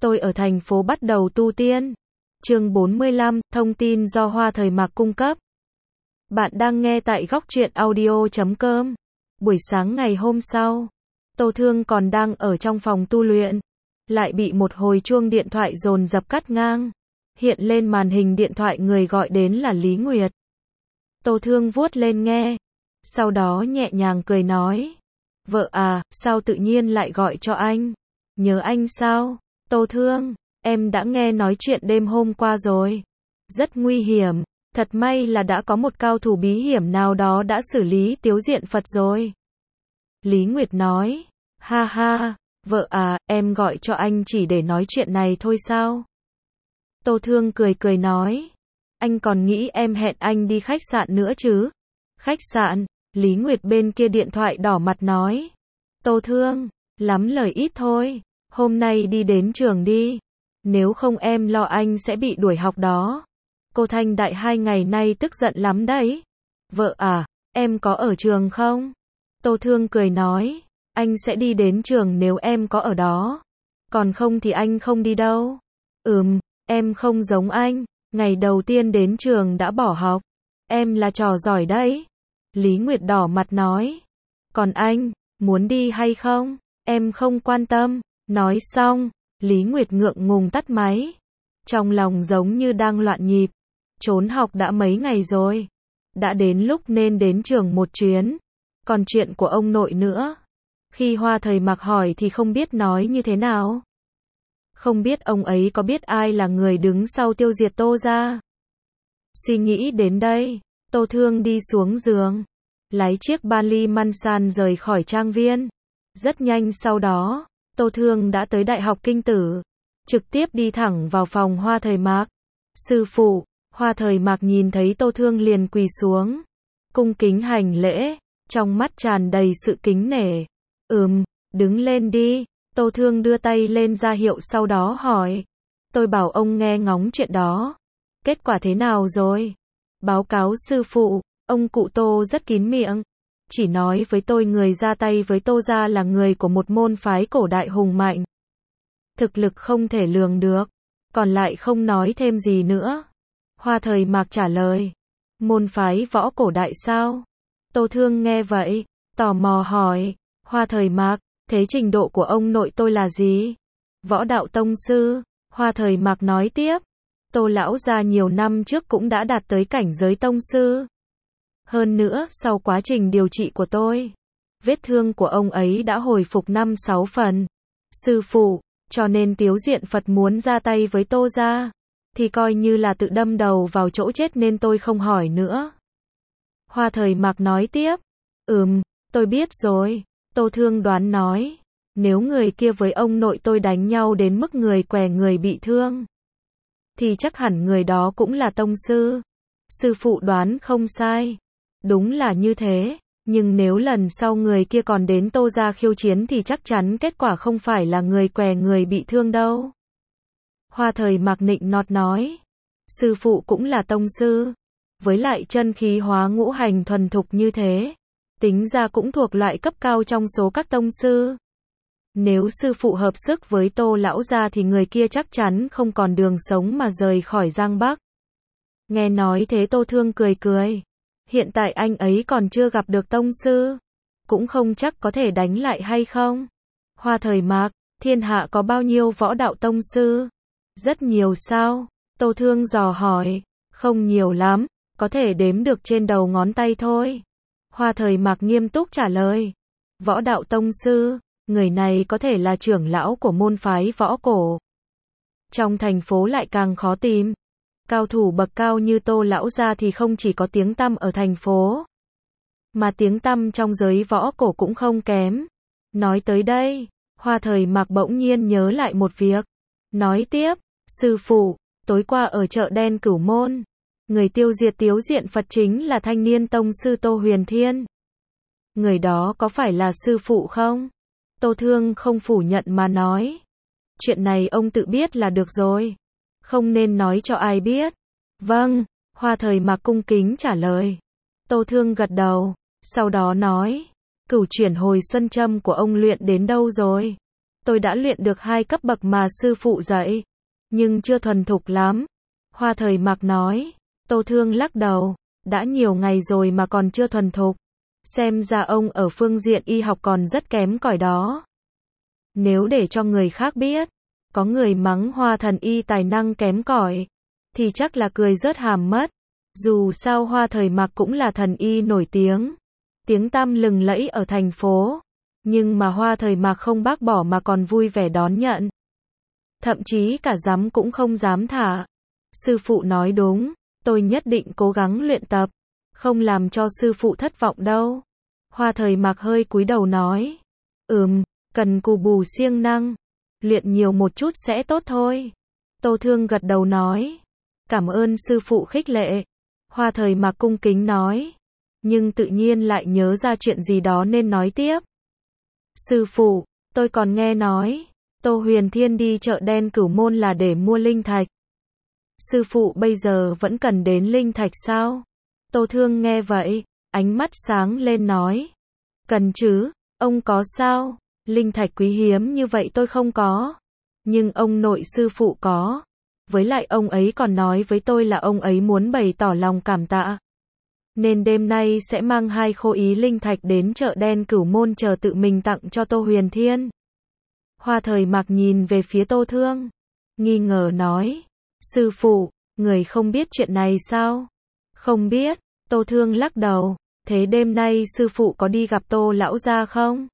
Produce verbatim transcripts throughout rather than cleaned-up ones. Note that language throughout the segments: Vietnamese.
Tôi ở thành phố bắt đầu tu tiên. Chương bốn mươi lăm, thông tin do Hoa Thời Mạc cung cấp. Bạn đang nghe tại góc truyện audio chấm com. Buổi sáng ngày hôm sau, Tô Thương còn đang ở trong phòng tu luyện, lại bị một hồi chuông điện thoại dồn dập cắt ngang. Hiện lên màn hình điện thoại người gọi đến là Lý Nguyệt. Tô Thương vuốt lên nghe, sau đó nhẹ nhàng cười nói: "Vợ à, sao tự nhiên lại gọi cho anh? Nhớ anh sao?" "Tô Thương, em đã nghe nói chuyện đêm hôm qua rồi. Rất nguy hiểm, thật may là đã có một cao thủ bí hiểm nào đó đã xử lý Tiếu Diện Phật rồi." Lý Nguyệt nói: "Ha ha, vợ à, em gọi cho anh chỉ để nói chuyện này thôi sao?" Tô Thương cười cười nói: "Anh còn nghĩ em hẹn anh đi khách sạn nữa chứ?" "Khách sạn?" Lý Nguyệt bên kia điện thoại đỏ mặt nói. "Tô Thương, lắm lời ít thôi, hôm nay đi đến trường đi, nếu không em lo anh sẽ bị đuổi học đó. Cô Thanh Đại hai ngày nay tức giận lắm đấy." "Vợ à, em có ở trường không?" Tô Thương cười nói: "Anh sẽ đi đến trường nếu em có ở đó, còn không thì anh không đi đâu." "Ừm, em không giống anh, ngày đầu tiên đến trường đã bỏ học, em là trò giỏi đấy." Lý Nguyệt đỏ mặt nói: "Còn anh, muốn đi hay không, em không quan tâm." Nói xong, Lý Nguyệt ngượng ngùng tắt máy. Trong lòng giống như đang loạn nhịp, trốn học đã mấy ngày rồi, đã đến lúc nên đến trường một chuyến. Còn chuyện của ông nội nữa, khi Hoa Thời Mạc hỏi thì không biết nói như thế nào. Không biết ông ấy có biết ai là người đứng sau tiêu diệt Tô gia. Suy nghĩ đến đây, Tô Thương đi xuống giường, lái chiếc Bentley Mansan rời khỏi trang viên. Rất nhanh sau đó, Tô Thương đã tới Đại học Kinh Tử, trực tiếp đi thẳng vào phòng Hoa Thời Mạc. "Sư phụ." Hoa Thời Mạc nhìn thấy Tô Thương liền quỳ xuống, cung kính hành lễ, trong mắt tràn đầy sự kính nể. "Ừm, đứng lên đi." Tô Thương đưa tay lên ra hiệu sau đó hỏi: "Tôi bảo ông nghe ngóng chuyện đó, kết quả thế nào rồi?" "Báo cáo sư phụ, ông cụ Tô rất kín miệng, chỉ nói với tôi người ra tay với Tô gia là người của một môn phái cổ đại hùng mạnh, thực lực không thể lường được, còn lại không nói thêm gì nữa." Hoa Thời Mạc trả lời: "Môn phái võ cổ đại sao?" Tô Thương nghe vậy, tò mò hỏi: "Hoa Thời Mạc, thế trình độ của ông nội tôi là gì?" "Võ đạo tông sư." Hoa Thời Mạc nói tiếp: "Tô lão gia nhiều năm trước cũng đã đạt tới cảnh giới tông sư. Hơn nữa, sau quá trình điều trị của tôi, vết thương của ông ấy đã hồi phục năm sáu phần. Sư phụ, cho nên Tiếu Diện Phật muốn ra tay với Tô gia, thì coi như là tự đâm đầu vào chỗ chết nên tôi không hỏi nữa." Hoa Thời Mạc nói tiếp: "Ừm, tôi biết rồi." Tô Thương đoán nói: "Nếu người kia với ông nội tôi đánh nhau đến mức người què người bị thương, thì chắc hẳn người đó cũng là tông sư." Sư phụ đoán không sai. Đúng là như thế, nhưng nếu lần sau người kia còn đến Tô gia khiêu chiến thì chắc chắn kết quả không phải là người què người bị thương đâu. Hoa Thời Mạc nịnh nọt nói: "Sư phụ cũng là tông sư, với lại chân khí hóa ngũ hành thuần thục như thế, tính ra cũng thuộc loại cấp cao trong số các tông sư. Nếu sư phụ hợp sức với Tô lão gia thì người kia chắc chắn không còn đường sống mà rời khỏi Giang Bắc." Nghe nói thế Tô Thương cười cười. Hiện tại anh ấy còn chưa gặp được tông sư, cũng không chắc có thể đánh lại hay không. Hoa Thời Mạc, thiên hạ có bao nhiêu võ đạo tông sư? Rất nhiều sao? Tô Thương dò hỏi. Không nhiều lắm, có thể đếm được trên đầu ngón tay thôi. Hoa Thời Mạc nghiêm túc trả lời. Võ đạo tông sư, người này có thể là trưởng lão của môn phái võ cổ. Trong thành phố lại càng khó tìm. Cao thủ bậc cao như Tô lão gia thì không chỉ có tiếng tăm ở thành phố, mà tiếng tăm trong giới võ cổ cũng không kém. Nói tới đây, Hoa Thời Mạc bỗng nhiên nhớ lại một việc. Nói tiếp: "Sư phụ, tối qua ở chợ đen Cửu Môn, người tiêu diệt Tiếu Diện Phật chính là thanh niên tông sư Tô Huyền Thiên. Người đó có phải là sư phụ không?" Tô Thương không phủ nhận mà nói: "Chuyện này ông tự biết là được rồi, không nên nói cho ai biết." "Vâng." Hoa Thời Mạc cung kính trả lời. Tô Thương gật đầu, sau đó nói: "Cửu chuyển hồi xuân châm của ông luyện đến đâu rồi?" tôi đã luyện được hai cấp bậc mà sư phụ dạy, nhưng chưa thuần thục lắm. Hoa Thời Mạc nói. Tô Thương lắc đầu, đã nhiều ngày rồi mà còn chưa thuần thục. Xem ra ông ở phương diện y học còn rất kém cỏi đó. Nếu để cho người khác biết, có người mắng Hoa thần y tài năng kém cỏi, thì chắc là cười rớt hàm mất. Dù sao Hoa Thời Mạc cũng là thần y nổi tiếng, tiếng tăm lừng lẫy ở thành phố, nhưng mà Hoa Thời Mạc không bác bỏ mà còn vui vẻ đón nhận. Thậm chí cả dám cũng không dám thả. Sư phụ nói đúng, tôi nhất định cố gắng luyện tập, không làm cho sư phụ thất vọng đâu. Hoa Thời Mạc hơi cúi đầu nói, ừm, cần cù bù siêng năng, luyện nhiều một chút sẽ tốt thôi. Tô Thương gật đầu nói, cảm ơn sư phụ khích lệ. Hoa Thời Mạc cung kính nói, nhưng tự nhiên lại nhớ ra chuyện gì đó nên nói tiếp. Sư phụ, tôi còn nghe nói, Tô Huyền Thiên đi chợ đen Cửu Môn là để mua linh thạch. Sư phụ bây giờ vẫn cần đến linh thạch sao? Tô Thương nghe vậy, ánh mắt sáng lên nói, cần chứ, ông có sao? Linh thạch quý hiếm như vậy tôi không có, nhưng ông nội sư phụ có. Với lại ông ấy còn nói với tôi là ông ấy muốn bày tỏ lòng cảm tạ, nên đêm nay sẽ mang hai khô ý linh thạch đến chợ đen Cửu Môn chờ tự mình tặng cho Tô Huyền Thiên. Hoa Thời Mạc nhìn về phía Tô Thương, nghi ngờ nói, sư phụ, người không biết chuyện này sao? Không biết. Tô Thương lắc đầu, thế đêm nay sư phụ có đi gặp Tô lão gia không?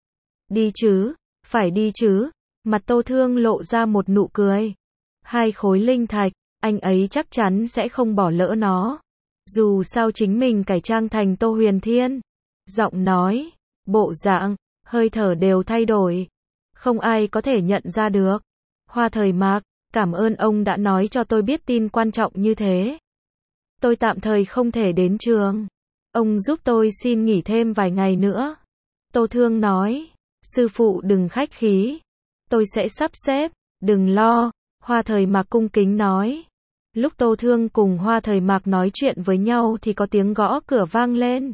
Đi chứ, phải đi chứ. Mặt Tô Thương lộ ra một nụ cười. Hai khối linh thạch, anh ấy chắc chắn sẽ không bỏ lỡ nó. Dù sao chính mình cải trang thành Tô Huyền Thiên. Giọng nói, bộ dạng, hơi thở đều thay đổi. Không ai có thể nhận ra được. Hoa Thời Mạc, cảm ơn ông đã nói cho tôi biết tin quan trọng như thế. Tôi tạm thời không thể đến trường. Ông giúp tôi xin nghỉ thêm vài ngày nữa. Tô Thương nói, sư phụ đừng khách khí. Tôi sẽ sắp xếp, đừng lo. Hoa Thời Mạc cung kính nói. Lúc Tô Thương cùng Hoa Thời Mạc nói chuyện với nhau thì có tiếng gõ cửa vang lên.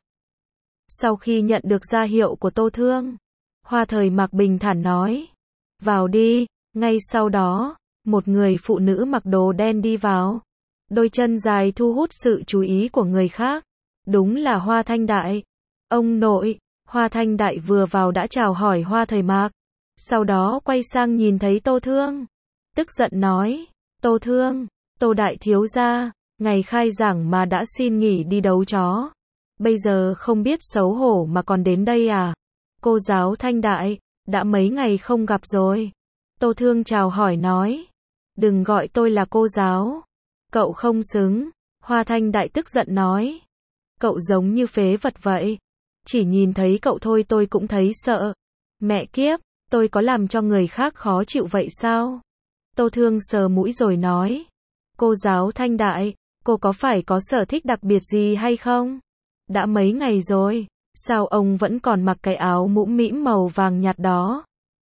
Sau khi nhận được ra hiệu của Tô Thương, Hoa Thời Mạc bình thản nói, vào đi. Ngay sau đó, một người phụ nữ mặc đồ đen đi vào. Đôi chân dài thu hút sự chú ý của người khác. Đúng là Hoa Thanh Đại. Ông nội. Hoa Thanh Đại vừa vào đã chào hỏi Hoa Thời Mạc. Sau đó quay sang nhìn thấy Tô Thương. Tức giận nói, Tô Thương, Tô Đại thiếu gia, ngày khai giảng mà đã xin nghỉ đi đấu chó. Bây giờ không biết xấu hổ mà còn đến đây à? Cô giáo Thanh Đại, đã mấy ngày không gặp rồi. Tô Thương chào hỏi nói, đừng gọi tôi là cô giáo. Cậu không xứng. Hoa Thanh Đại tức giận nói, cậu giống như phế vật vậy. Chỉ nhìn thấy cậu thôi tôi cũng thấy sợ. Mẹ kiếp, tôi có làm cho người khác khó chịu vậy sao? Tô Thương sờ mũi rồi nói, cô giáo Thanh Đại, cô có phải có sở thích đặc biệt gì hay không? Đã mấy ngày rồi, sao ông vẫn còn mặc cái áo mũm mĩm màu vàng nhạt đó?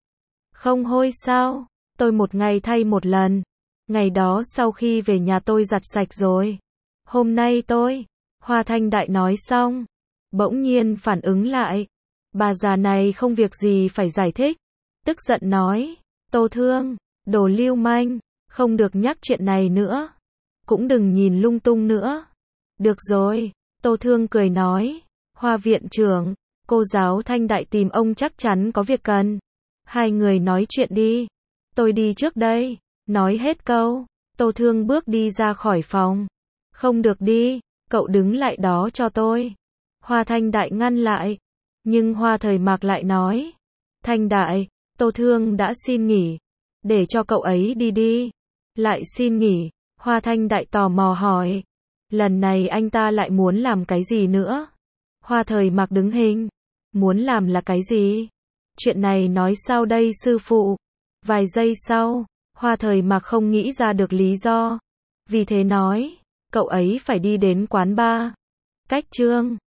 Không hôi sao? Tôi một ngày thay một lần. Ngày đó sau khi về nhà tôi giặt sạch rồi. Hôm nay tôi, Hoa Thanh Đại nói xong, bỗng nhiên phản ứng lại. Bà già này không việc gì phải giải thích. Tức giận nói, Tô Thương, đồ lưu manh, không được nhắc chuyện này nữa. Cũng đừng nhìn lung tung nữa. Được rồi, Tô Thương cười nói, Hoa viện trưởng, cô giáo Thanh Đại tìm ông chắc chắn có việc cần. Hai người nói chuyện đi. Tôi đi trước đây. Nói hết câu, Tô Thương bước đi ra khỏi phòng. Không được đi, cậu đứng lại đó cho tôi. Hoa Thanh Đại ngăn lại. Nhưng Hoa Thời Mạc lại nói, Thanh Đại, Tô Thương đã xin nghỉ. Để cho cậu ấy đi đi. Lại xin nghỉ. Hoa Thanh Đại tò mò hỏi, lần này anh ta lại muốn làm cái gì nữa? Hoa Thời Mạc đứng hình. Muốn làm là cái gì? Chuyện này nói sao đây sư phụ? Vài giây sau, Hoa Thời Mạc không nghĩ ra được lý do. Vì thế nói, cậu ấy phải đi đến quán bar. Cách Trương